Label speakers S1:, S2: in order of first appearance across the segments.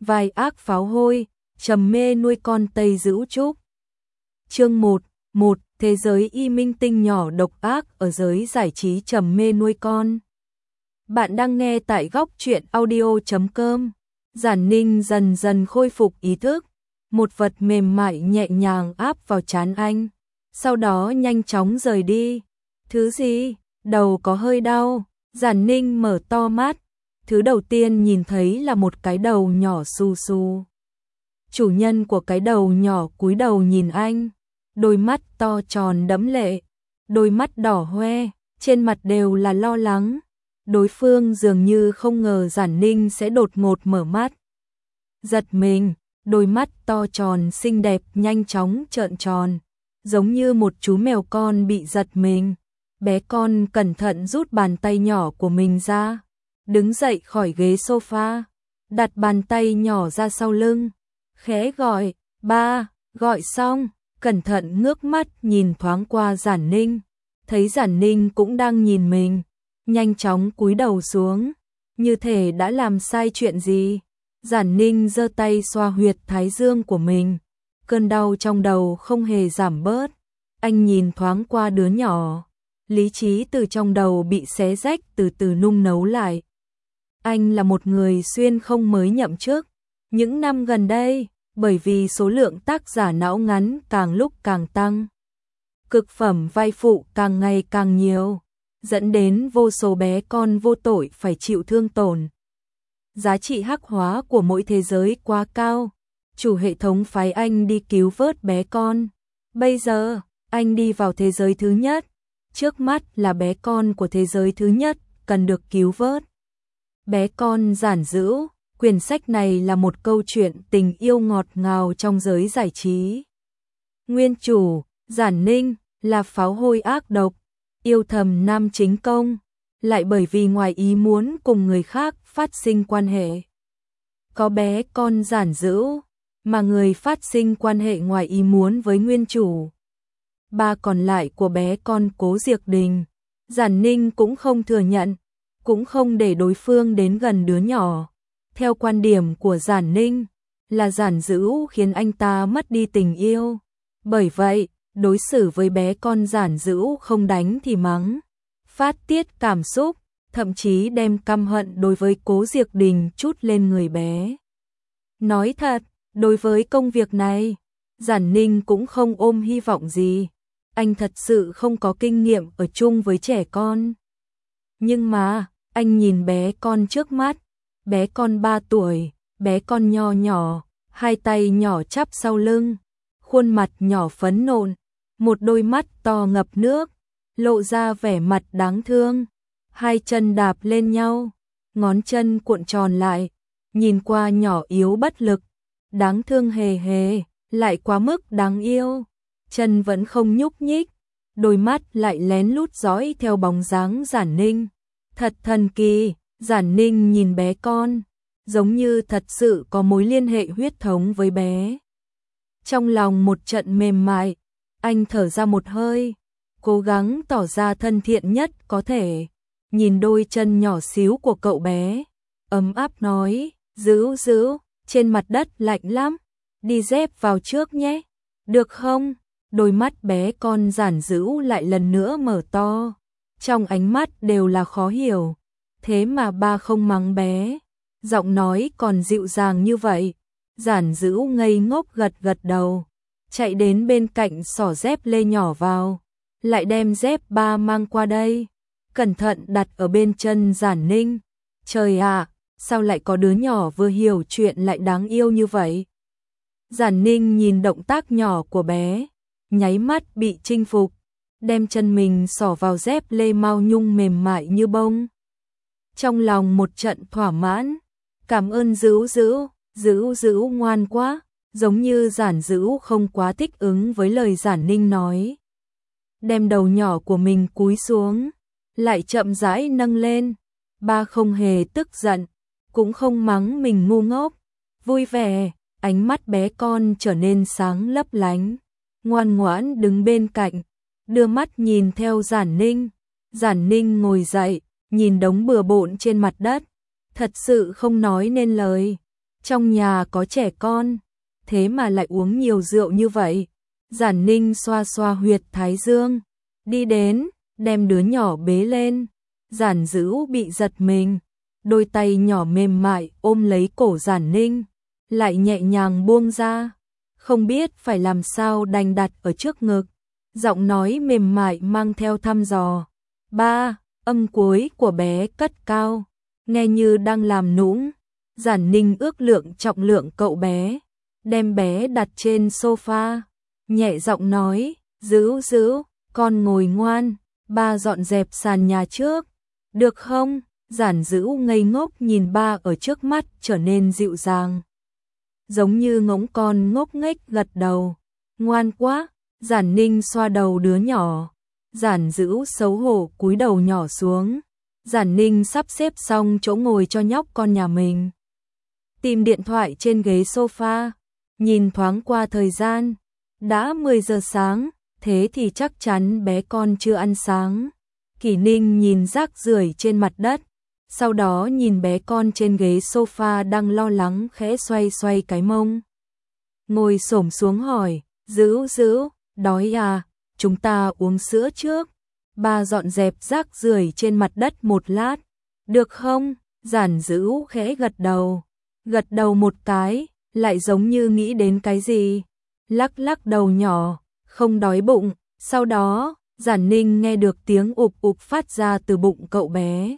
S1: vai ác pháo hôi, trầm mê nuôi con Tây Dữ Trúc. Chương 1, thế giới y minh tinh nhỏ độc ác ở giới giải trí trầm mê nuôi con. Bạn đang nghe tại góc truyện audio.com. Giản Ninh dần dần khôi phục ý thức, một vật mềm mại nhẹ nhàng áp vào trán anh, sau đó nhanh chóng rời đi. Thứ gì? Đầu có hơi đau. Giản Ninh mở to mắt, thứ đầu tiên nhìn thấy là một cái đầu nhỏ xù xù. Chủ nhân của cái đầu nhỏ cúi đầu nhìn anh, đôi mắt to tròn đẫm lệ, đôi mắt đỏ hoe, trên mặt đều là lo lắng. Đối phương dường như không ngờ Giản Ninh sẽ đột ngột mở mắt. Giật mình, đôi mắt to tròn xinh đẹp nhanh chóng trợn tròn, giống như một chú mèo con bị giật mình. Bé con cẩn thận rút bàn tay nhỏ của mình ra, đứng dậy khỏi ghế sofa, đặt bàn tay nhỏ ra sau lưng, khẽ gọi, ba, gọi xong, cẩn thận ngước mắt nhìn thoáng qua Giản Ninh, thấy Giản Ninh cũng đang nhìn mình, nhanh chóng cúi đầu xuống, như thể đã làm sai chuyện gì. Giản Ninh giơ tay xoa huyệt thái dương của mình, cơn đau trong đầu không hề giảm bớt. Anh nhìn thoáng qua đứa nhỏ, lý trí từ trong đầu bị xé rách từ từ nung nấu lại. Anh là một người xuyên không mới nhậm chức. Những năm gần đây, bởi vì số lượng tác giả não ngắn càng lúc càng tăng, cực phẩm vai phụ càng ngày càng nhiều, dẫn đến vô số bé con vô tội phải chịu thương tổn. Giá trị hắc hóa của mỗi thế giới quá cao, chủ hệ thống phái anh đi cứu vớt bé con. Bây giờ, anh đi vào thế giới thứ nhất, trước mắt là bé con của thế giới thứ nhất cần được cứu vớt. Bé con Giản Dữ, quyển sách này là một câu chuyện tình yêu ngọt ngào trong giới giải trí. Nguyên chủ, Giản Ninh, là pháo hôi ác độc, yêu thầm nam chính công, lại bởi vì ngoài ý muốn cùng người khác phát sinh quan hệ. Có bé con Giản Dữ, mà người phát sinh quan hệ ngoài ý muốn với nguyên chủ. Ba còn lại của bé con Cố Diệc Đình, Giản Ninh cũng không thừa nhận, cũng không để đối phương đến gần đứa nhỏ. Theo quan điểm của Giản Ninh, là Giản Dữ khiến anh ta mất đi tình yêu. Bởi vậy, đối xử với bé con Giản Dữ không đánh thì mắng, phát tiết cảm xúc, thậm chí đem căm hận đối với Cố Diệc Đình trút lên người bé. Nói thật, đối với công việc này, Giản Ninh cũng không ôm hy vọng gì. Anh thật sự không có kinh nghiệm ở chung với trẻ con. Nhưng mà, anh nhìn bé con trước mắt, bé con 3 tuổi, bé con nho nhỏ, hai tay nhỏ chắp sau lưng, khuôn mặt nhỏ phấn nộn, một đôi mắt to ngập nước, lộ ra vẻ mặt đáng thương, hai chân đạp lên nhau, ngón chân cuộn tròn lại, nhìn qua nhỏ yếu bất lực, đáng thương hề hề, lại quá mức đáng yêu. Chân vẫn không nhúc nhích, đôi mắt lại lén lút dõi theo bóng dáng Giản Ninh. Thật thần kỳ, Giản Ninh nhìn bé con, giống như thật sự có mối liên hệ huyết thống với bé. Trong lòng một trận mềm mại, anh thở ra một hơi, cố gắng tỏ ra thân thiện nhất có thể, nhìn đôi chân nhỏ xíu của cậu bé, ấm áp nói, Dữ Dữ, trên mặt đất lạnh lắm, đi dép vào trước nhé, được không? Đôi mắt bé con Giản Dữ lại lần nữa mở to, trong ánh mắt đều là khó hiểu, thế mà ba không mắng bé, giọng nói còn dịu dàng như vậy. Giản Dữ ngây ngốc gật gật đầu, chạy đến bên cạnh xỏ dép lê nhỏ vào, lại đem dép ba mang qua đây, cẩn thận đặt ở bên chân Giản Ninh. Trời ạ, sao lại có đứa nhỏ vừa hiểu chuyện lại đáng yêu như vậy? Giản Ninh nhìn động tác nhỏ của bé, nháy mắt bị chinh phục, đem chân mình xỏ vào dép lê mao nhung mềm mại như bông. Trong lòng một trận thỏa mãn, cảm ơn Dữ Dữ, Dữ Dữ ngoan quá, giống như Giản Dữ không quá thích ứng với lời Giản Ninh nói. Đem đầu nhỏ của mình cúi xuống, lại chậm rãi nâng lên, ba không hề tức giận, cũng không mắng mình ngu ngốc, vui vẻ, ánh mắt bé con trở nên sáng lấp lánh. Ngoan ngoãn đứng bên cạnh, đưa mắt nhìn theo Giản Ninh. Giản Ninh ngồi dậy, nhìn đống bừa bộn trên mặt đất, thật sự không nói nên lời. trong nhà có trẻ con, thế mà lại uống nhiều rượu như vậy. Giản Ninh xoa xoa huyệt thái dương, đi đến, đem đứa nhỏ bế lên. Giản Dữu bị giật mình, đôi tay nhỏ mềm mại ôm lấy cổ Giản Ninh, lại nhẹ nhàng buông ra, không biết phải làm sao đành đặt ở trước ngực. Giọng nói mềm mại mang theo thăm dò. Ba, âm cuối của bé cất cao, nghe như đang làm nũng. Giản Ninh ước lượng trọng lượng cậu bé, đem bé đặt trên sofa, nhẹ giọng nói, Dữu Dữu, con ngồi ngoan, ba dọn dẹp sàn nhà trước, được không? Giản Dữu ngây ngốc nhìn ba ở trước mắt trở nên dịu dàng, giống như ngỗng con ngốc nghếch gật đầu. Ngoan quá. Giản Ninh xoa đầu đứa nhỏ, Giản Dữu xấu hổ cúi đầu nhỏ xuống. Giản Ninh sắp xếp xong chỗ ngồi cho nhóc con nhà mình, tìm điện thoại trên ghế sofa, nhìn thoáng qua thời gian, đã 10 giờ sáng, thế thì chắc chắn bé con chưa ăn sáng. Kỷ Ninh nhìn rác rưởi trên mặt đất, sau đó nhìn bé con trên ghế sofa đang lo lắng khẽ xoay xoay cái mông. Ngồi xổm xuống hỏi, Dữu Dữu, đói à, chúng ta uống sữa trước. Ba dọn dẹp rác rưởi trên mặt đất một lát, được không? Giản Dữu khẽ gật đầu một cái, lại giống như nghĩ đến cái gì, lắc lắc đầu nhỏ, không đói bụng. Sau đó, Giản Ninh nghe được tiếng ụp ụp phát ra từ bụng cậu bé.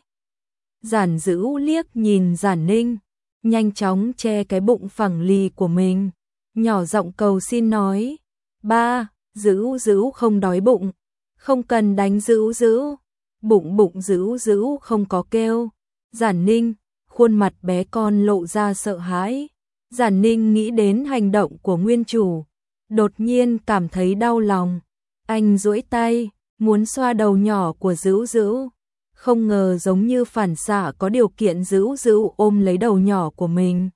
S1: Giản Dữu liếc nhìn Giản Ninh, nhanh chóng che cái bụng phẳng lì của mình, nhỏ giọng cầu xin nói, ba, Dữu Dữu không đói bụng, không cần đánh Dữu Dữu. Bụng Dữu Dữu không có kêu. Giản Ninh, khuôn mặt bé con lộ ra sợ hãi. Giản Ninh nghĩ đến hành động của nguyên chủ, đột nhiên cảm thấy đau lòng. Anh duỗi tay, muốn xoa đầu nhỏ của Dữu Dữu, không ngờ giống như phản xạ có điều kiện Dữu Dữu ôm lấy đầu nhỏ của mình,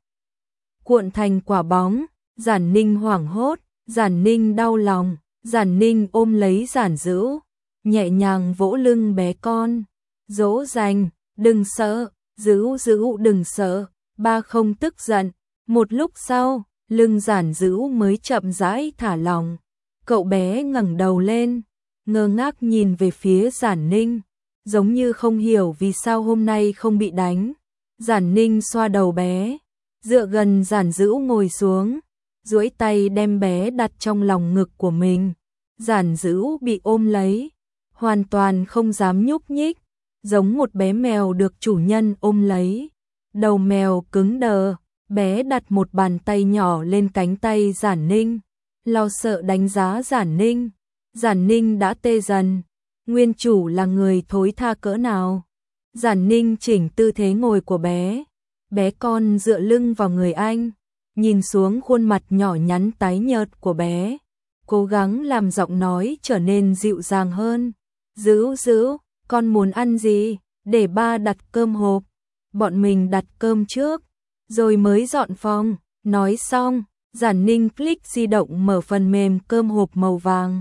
S1: cuộn thành quả bóng. Giản Ninh hoảng hốt, Giản Ninh đau lòng. Giản Ninh ôm lấy Giản Dữu, nhẹ nhàng vỗ lưng bé con, dỗ dành, đừng sợ, Dữu Dữu đừng sợ, ba không tức giận. Một lúc sau, lưng Giản Dữu mới chậm rãi thả lỏng. Cậu bé ngẩng đầu lên, ngơ ngác nhìn về phía Giản Ninh, giống như không hiểu vì sao hôm nay không bị đánh. Giản Ninh xoa đầu bé, dựa gần Giản Dữu ngồi xuống, duỗi tay đem bé đặt trong lòng ngực của mình. Giản Dữu bị ôm lấy, hoàn toàn không dám nhúc nhích, giống một bé mèo được chủ nhân ôm lấy. Đầu mèo cứng đờ, bé đặt một bàn tay nhỏ lên cánh tay Giản Ninh, lo sợ đánh giá Giản Ninh. Giản Ninh đã tê dần, nguyên chủ là người thối tha cỡ nào. Giản Ninh chỉnh tư thế ngồi của bé, bé con dựa lưng vào người anh, nhìn xuống khuôn mặt nhỏ nhắn tái nhợt của bé, cố gắng làm giọng nói trở nên dịu dàng hơn. Dữu Dữu, con muốn ăn gì? Để ba đặt cơm hộp. Bọn mình đặt cơm trước, rồi mới dọn phòng. Nói xong, Giản Ninh click di động mở phần mềm cơm hộp màu vàng.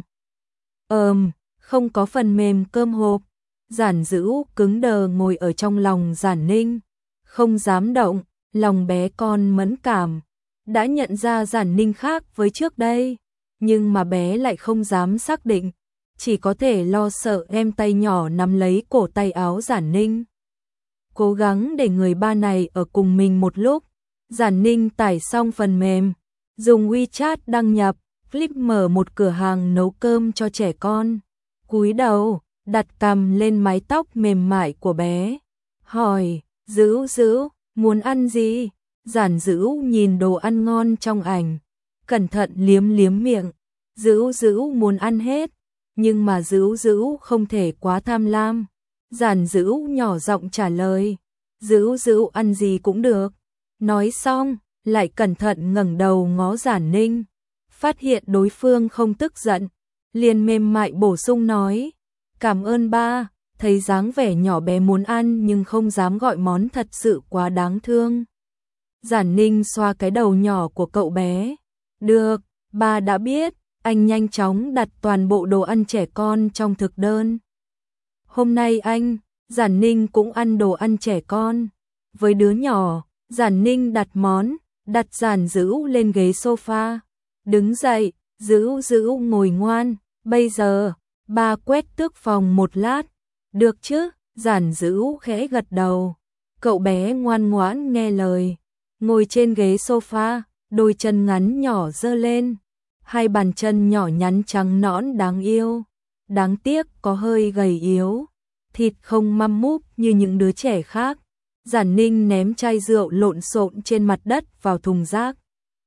S1: Không có phần mềm cơm hộp. Giản Dữu cứng đờ ngồi ở trong lòng Giản Ninh, không dám động, lòng bé con mẫn cảm. Đã nhận ra Giản Ninh khác với trước đây, nhưng mà bé lại không dám xác định, chỉ có thể lo sợ em tay nhỏ nắm lấy cổ tay áo Giản Ninh. Cố gắng để người ba này ở cùng mình một lúc. Giản Ninh tải xong phần mềm, dùng WeChat đăng nhập, click mở một cửa hàng nấu cơm cho trẻ con. Cúi đầu, đặt cằm lên mái tóc mềm mại của bé, hỏi, Dữu Dữu, muốn ăn gì? Giản Dữu nhìn đồ ăn ngon trong ảnh, cẩn thận liếm liếm miệng. Dữu Dữu muốn ăn hết, nhưng mà Dữu Dữu không thể quá tham lam. Giản Dữu nhỏ giọng trả lời, Dữu Dữu ăn gì cũng được. Nói xong, lại cẩn thận ngẩng đầu ngó Giản Ninh, phát hiện đối phương không tức giận, liền mềm mại bổ sung nói, cảm ơn ba. Thấy dáng vẻ nhỏ bé muốn ăn nhưng không dám gọi món thật sự quá đáng thương. Giản Ninh xoa cái đầu nhỏ của cậu bé, được, ba đã biết. Anh nhanh chóng đặt toàn bộ đồ ăn trẻ con trong thực đơn. Hôm nay Giản Ninh cũng ăn đồ ăn trẻ con. Với đứa nhỏ, Giản Ninh đặt món đặt Giản Dữ lên ghế sofa. Đứng dậy, Dữ Dữ ngồi ngoan, bây giờ, ba quét tước phòng một lát. Được chứ, Giản Dữ khẽ gật đầu. Cậu bé ngoan ngoãn nghe lời. Ngồi trên ghế sofa, đôi chân ngắn nhỏ giơ lên. Hai bàn chân nhỏ nhắn trắng nõn đáng yêu. Đáng tiếc có hơi gầy yếu. Thịt không măm múp như những đứa trẻ khác. Giản Ninh ném chai rượu lộn xộn trên mặt đất vào thùng rác.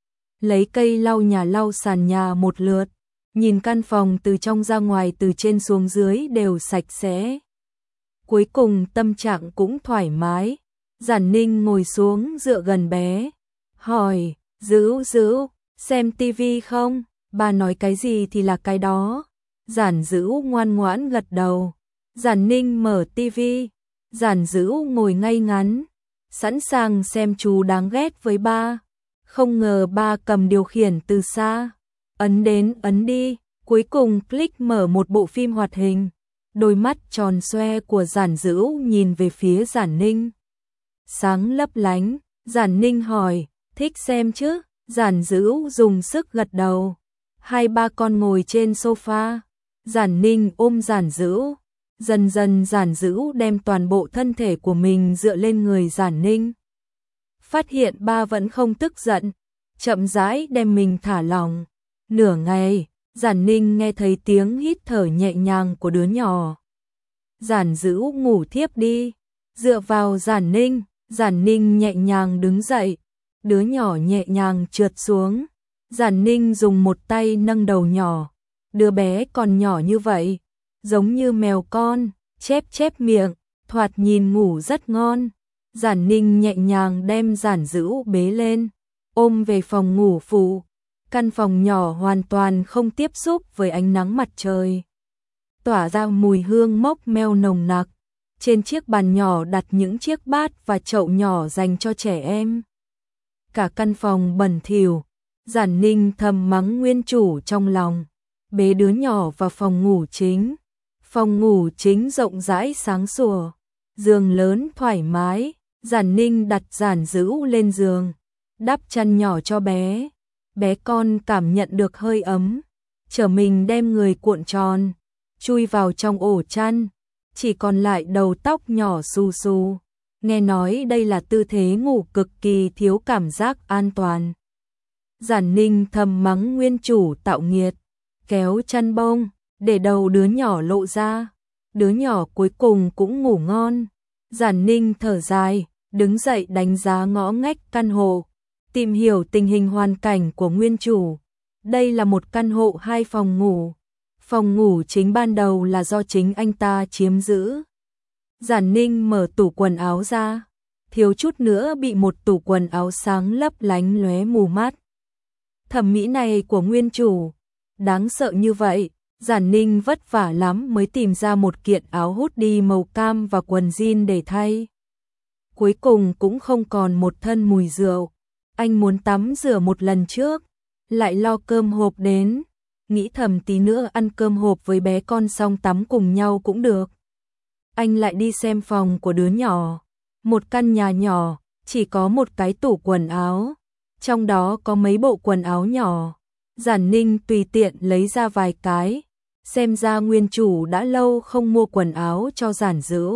S1: Lấy cây lau nhà lau sàn nhà một lượt. Nhìn căn phòng từ trong ra ngoài, từ trên xuống dưới đều sạch sẽ. Cuối cùng tâm trạng cũng thoải mái. Giản Ninh ngồi xuống dựa gần bé. Hỏi, Dữ Dữ, xem tivi không? Bà nói cái gì thì là cái đó. Giản Dữ ngoan ngoãn gật đầu. Giản Ninh mở tivi. Giản Dữ ngồi ngay ngắn, sẵn sàng xem chú đáng ghét với ba. Không ngờ ba cầm điều khiển từ xa. Ấn đến ấn đi, cuối cùng click mở một bộ phim hoạt hình. Đôi mắt tròn xoe của Giản Dữ nhìn về phía Giản Ninh. Sáng lấp lánh, Giản Ninh hỏi, thích xem chứ? Giản Dữ dùng sức gật đầu. Hai ba con ngồi trên sofa. Giản Ninh ôm Giản Dữ. Dần dần Giản Dữ đem toàn bộ thân thể của mình dựa lên người Giản Ninh. Phát hiện ba vẫn không tức giận, chậm rãi đem mình thả lỏng. Nửa ngày, Giản Ninh nghe thấy tiếng hít thở nhẹ nhàng của đứa nhỏ. Giản Dữ ngủ thiếp đi, dựa vào Giản Ninh nhẹ nhàng đứng dậy, đứa nhỏ nhẹ nhàng trượt xuống. Giản Ninh dùng một tay nâng đầu nhỏ, đứa bé còn nhỏ như vậy, giống như mèo con, chép chép miệng, thoạt nhìn ngủ rất ngon. Giản Ninh nhẹ nhàng đem Giản Dữ bế lên, ôm về phòng ngủ phụ. Căn phòng nhỏ hoàn toàn không tiếp xúc với ánh nắng mặt trời, tỏa ra mùi hương mốc meo nồng nặc. Trên chiếc bàn nhỏ đặt những chiếc bát và chậu nhỏ dành cho trẻ em. Cả căn phòng bẩn thỉu. Giản Ninh thầm mắng nguyên chủ trong lòng, bế đứa nhỏ vào phòng ngủ chính. Phòng ngủ chính rộng rãi sáng sủa, giường lớn thoải mái. Giản Ninh đặt Giản Dữ lên giường, đắp chăn nhỏ cho bé. Bé con cảm nhận được hơi ấm, trở mình đem người cuộn tròn, chui vào trong ổ chăn, chỉ còn lại đầu tóc nhỏ xù xù. Nghe nói đây là tư thế ngủ cực kỳ thiếu cảm giác an toàn. Giản Ninh thầm mắng nguyên chủ tạo nghiệt, kéo chăn bông, để đầu đứa nhỏ lộ ra. Đứa nhỏ cuối cùng cũng ngủ ngon. Giản Ninh thở dài, đứng dậy đánh giá ngõ ngách căn hộ, tìm hiểu tình hình hoàn cảnh của nguyên chủ. Đây là một căn hộ 2 phòng ngủ. Phòng ngủ chính ban đầu là do chính anh ta chiếm giữ. Giản Ninh mở tủ quần áo ra, thiếu chút nữa bị một tủ quần áo sáng lấp lánh lóe mù mắt. Thẩm mỹ này của nguyên chủ, đáng sợ như vậy. Giản Ninh vất vả lắm mới tìm ra một kiện áo hoodie màu cam và quần jean để thay. Cuối cùng cũng không còn một thân mùi rượu. Anh muốn tắm rửa một lần trước, lại lo cơm hộp đến. Nghĩ thầm tí nữa ăn cơm hộp với bé con xong tắm cùng nhau cũng được. Anh lại đi xem phòng của đứa nhỏ. Một căn nhà nhỏ, chỉ có một cái tủ quần áo. Trong đó có mấy bộ quần áo nhỏ. Giản Ninh tùy tiện lấy ra vài cái. Xem ra nguyên chủ đã lâu không mua quần áo cho Giản Dữ.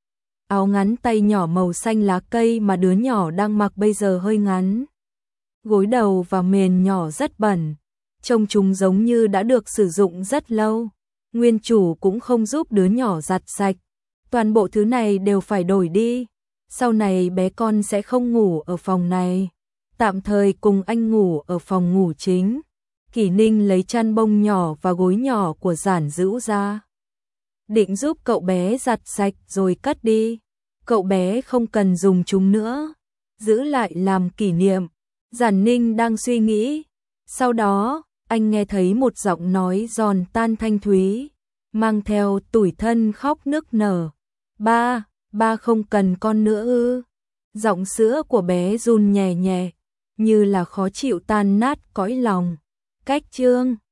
S1: Áo ngắn tay nhỏ màu xanh lá cây mà đứa nhỏ đang mặc bây giờ hơi ngắn. Gối đầu và mền nhỏ rất bẩn, trông chúng giống như đã được sử dụng rất lâu. Nguyên chủ cũng không giúp đứa nhỏ giặt sạch. Toàn bộ thứ này đều phải đổi đi. Sau này bé con sẽ không ngủ ở phòng này, tạm thời cùng anh ngủ ở phòng ngủ chính. Kỷ Ninh lấy chăn bông nhỏ và gối nhỏ của Giản Dữ ra, định giúp cậu bé giặt sạch rồi cất đi. Cậu bé không cần dùng chúng nữa, giữ lại làm kỷ niệm. Giản Ninh đang suy nghĩ. Sau đó, anh nghe thấy một giọng nói giòn tan thanh thúy, mang theo tủi thân khóc nức nở. Ba không cần con nữa ư? Giọng sữa của bé run nhẹ nhẹ, như là khó chịu tan nát cõi lòng. Cách chương